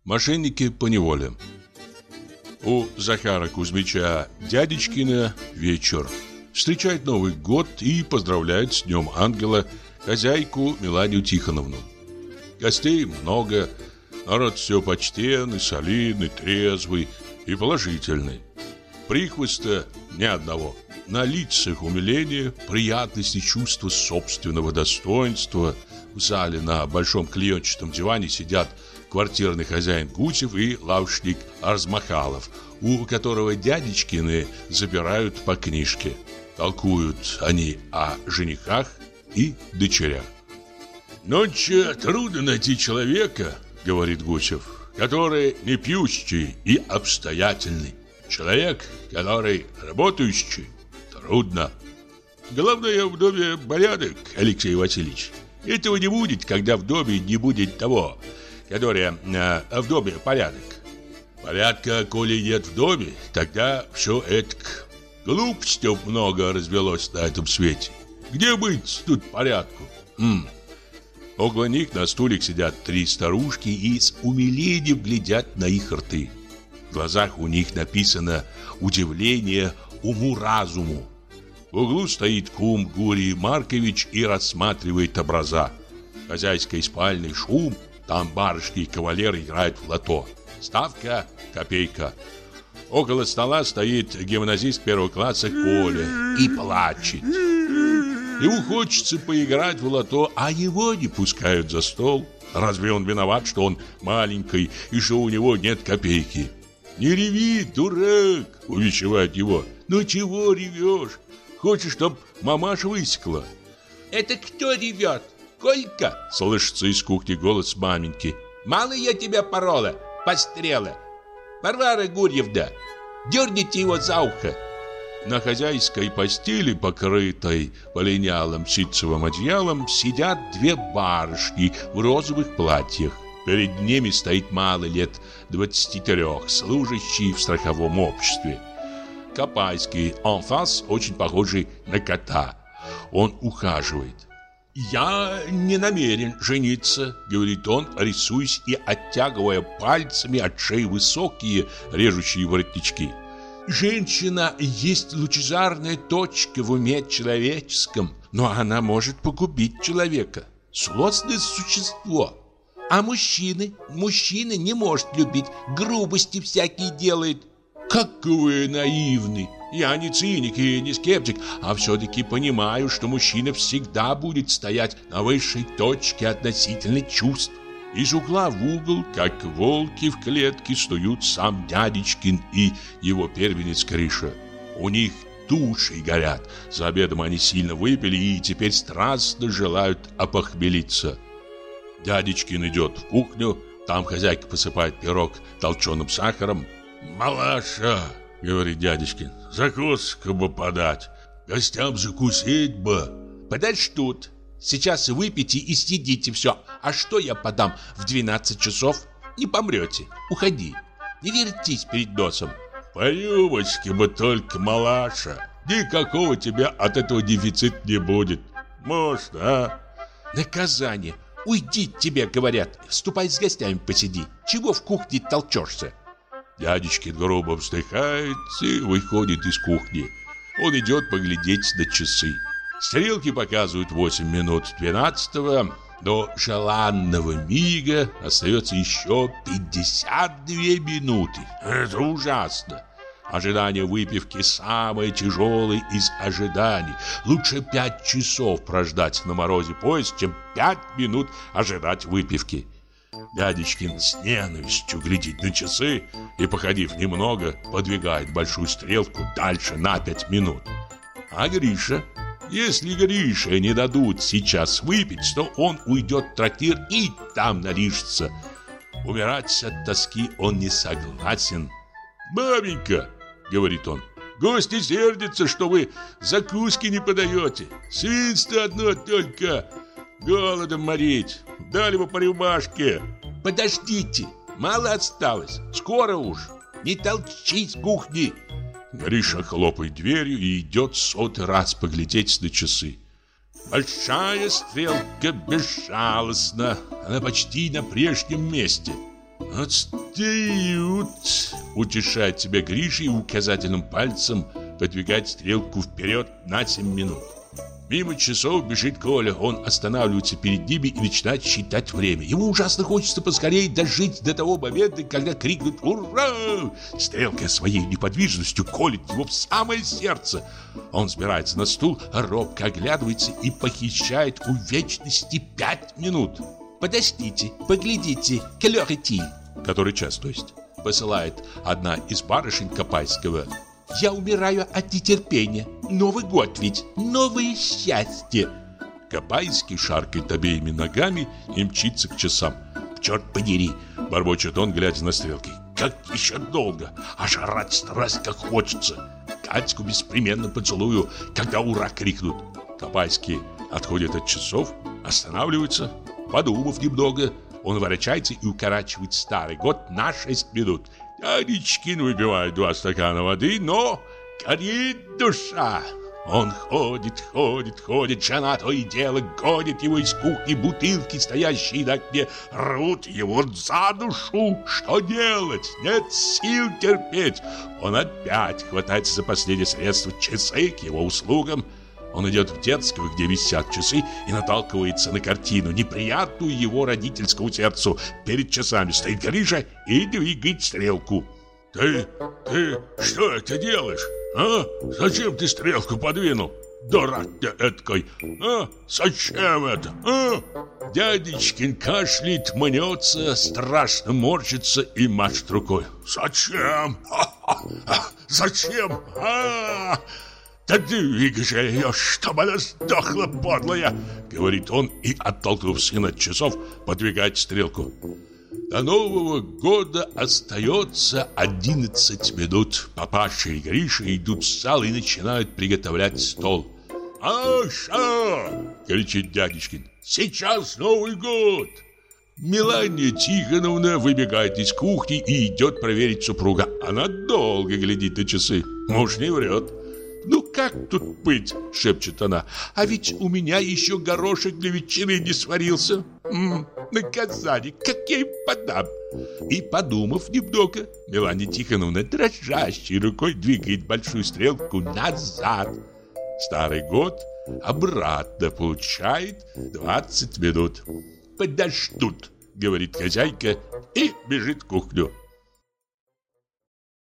Мошенники поневоле. У Захара Кузьмича Дядечкина вечер. Встречает Новый год и поздравляет с Днем Ангела хозяйку Меланию Тихоновну. Гостей много, народ все почтенный, солидный, трезвый и положительный. Прихвоста ни одного. На лицах умиление, приятность и чувство собственного достоинства. В зале на большом клеенчатом диване сидят квартирный хозяин Гусев и лавочник Арзмахалов, у которого Дядечкины забирают по книжке. Толкуют они о женихах и дочерях. «Ночью трудно найти человека, — говорит Гусев, — который не пьющий и обстоятельный. Человек, который работающий, трудно. Главное, в доме порядок, Алексей Васильевич. Этого не будет, когда в доме не будет того, который в доме порядок. Порядка, коли нет в доме, тогда все этак. Глупостей много развелось на этом свете. Где быть тут порядку? Около них на стульях сидят 3 старушки и с умилением глядят на их рты. В глазах у них написано удивление уму-разуму. В углу стоит кум Гурий Маркович и рассматривает образа. В хозяйской спальне шум, там барышни и кавалеры играют в лото. Ставка – копейка. Около стола стоит гимназист 1 класса Коля и плачет. Ему хочется поиграть в лото, а его не пускают за стол. Разве он виноват, что он маленький и что у него нет копейки? «Не реви, дурак!» – увещевает его. «Ну чего ревешь? Хочешь, чтоб мамаша высекла?» «Это кто ревет? Колька?» – слышится из кухни голос маменьки. «Мало я тебя порола, пострела! Варвара Гурьевна, дерните его за ухо!» На хозяйской постели, покрытой полинялым ситцевым одеялом, сидят 2 барышни в розовых платьях. Перед ними стоит малый лет 23, служащий в страховом обществе. Копайский анфас, очень похожий на кота. Он ухаживает. «Я не намерен жениться», — говорит он, рисуясь и оттягивая пальцами от шеи высокие режущие воротнички. «Женщина есть лучезарная точка в уме человеческом, но она может погубить человека. Злостное существо. А мужчины не может любить, грубости всякие делает». «Как вы наивны! Я не циник и не скептик, а все-таки понимаю, что мужчина всегда будет стоять на высшей точке относительно чувств». Из угла в угол, как волки в клетке, снуют сам Дядечкин и его первенец Гриша. У них души горят. За обедом они сильно выпили и теперь страстно желают опохмелиться. Дядечкин идет в кухню, там хозяйка посыпает пирог толченым сахаром. «Малаша, — говорит Дядечкин, — закуску бы подать, гостям закусить бы». «Подождут. Сейчас выпейте и съедите все. А что я подам в 12 часов? Не помрете. Уходи. Не вертись перед носом». «По рюмочке бы только, малаша. Никакого тебя от этого дефицит не будет. Можно, а?» «Наказание. Уйди, тебе говорят. Ступай с гостями посиди. Чего в кухне толчешься?» Дядечкин грубо вздыхает и выходит из кухни. Он идет поглядеть на часы. Стрелки показывают 8 минут 12-го. До желанного мига остается еще 52 минуты. Это ужасно. Ожидание выпивки самое тяжелое из ожиданий. Лучше 5 часов прождать на морозе поезд, чем 5 минут ожидать выпивки. Дядечкин с ненавистью глядит на часы и, походив немного, подвигает большую стрелку дальше на 5 минут. А Гриша? Если Грише не дадут сейчас выпить, то он уйдет в трактир и там нарижется. Умирать от тоски он не согласен. «Маменька, — говорит он, — гости сердятся, что вы закуски не подаете. Свинство одно только. Голодом морить. Дали бы по рюмашке». «Подождите, мало осталось. Скоро уж. Не толчись в кухне». Гриша хлопает дверью и идет 100-й раз поглядеть на часы. Большая стрелка безжалостна. Она почти на прежнем месте. «Отстают!» — утешает себя Гриша и указательным пальцем подвигает стрелку вперед на 7 минут. Мимо часов бежит Коля. Он останавливается перед ними и начинает считать время. Ему ужасно хочется поскорее дожить до того момента, когда крикнут «Ура!». Стрелка своей неподвижностью колет его в самое сердце. Он взбирается на стул, робко оглядывается и похищает у вечности 5 минут. «Подождите, поглядите, келёр идти», который час, то есть, посылает одна из барышень Копайского. «Я умираю от нетерпения. Новый год ведь, новое счастье!» Копайский шаркает обеими ногами и мчится к часам. «Черт подери!» — бормочет он, глядя на стрелки. «Как еще долго! А жрать страсть как хочется! Катьку беспременно поцелую, когда ура крикнут!» Копайский отходит от часов, останавливается. Подумав немного, он ворочается и укорачивает старый год на 6 минут. Дядечкин выпивает 2 стакана воды, но горит душа. Он ходит, жена то и дело гонит его из кухни, бутылки, стоящие на окне, рвут его за душу. Что делать? Нет сил терпеть. Он опять хватается за последнее средство, часы к его услугам. Он идет в детскую, где висят часы, и наталкивается на картину, неприятную его родительскому сердцу. Перед часами стоит Гриша и двигает стрелку. «Ты что это делаешь? А? Зачем ты стрелку подвинул? Дурак ты эткой! А? Зачем это? А?» Дядечкин кашляет, мнется, страшно морщится и машет рукой. «Зачем? Зачем? Да двигай же ее, чтобы она сдохла, подлая!» говорит он и, оттолкнув сына от часов, подвигает стрелку. До Нового года остается 11 минут. Папаша и Гриша идут в зал и начинают приготовлять стол. «Аша!» — кричит дядечкин. «Сейчас Новый год!» Мелания Тихоновна выбегает из кухни и идет проверить супруга. Она долго глядит на часы. Муж не врет. «Ну как тут быть?» — шепчет она. «А ведь у меня еще горошек для ветчины не сварился. Наказание, как я им подам?» И, подумав немного, Мелания Тихоновна дрожащей рукой двигает большую стрелку назад. Старый год обратно получает 20 минут. «Подождут», — говорит хозяйка и бежит в кухню.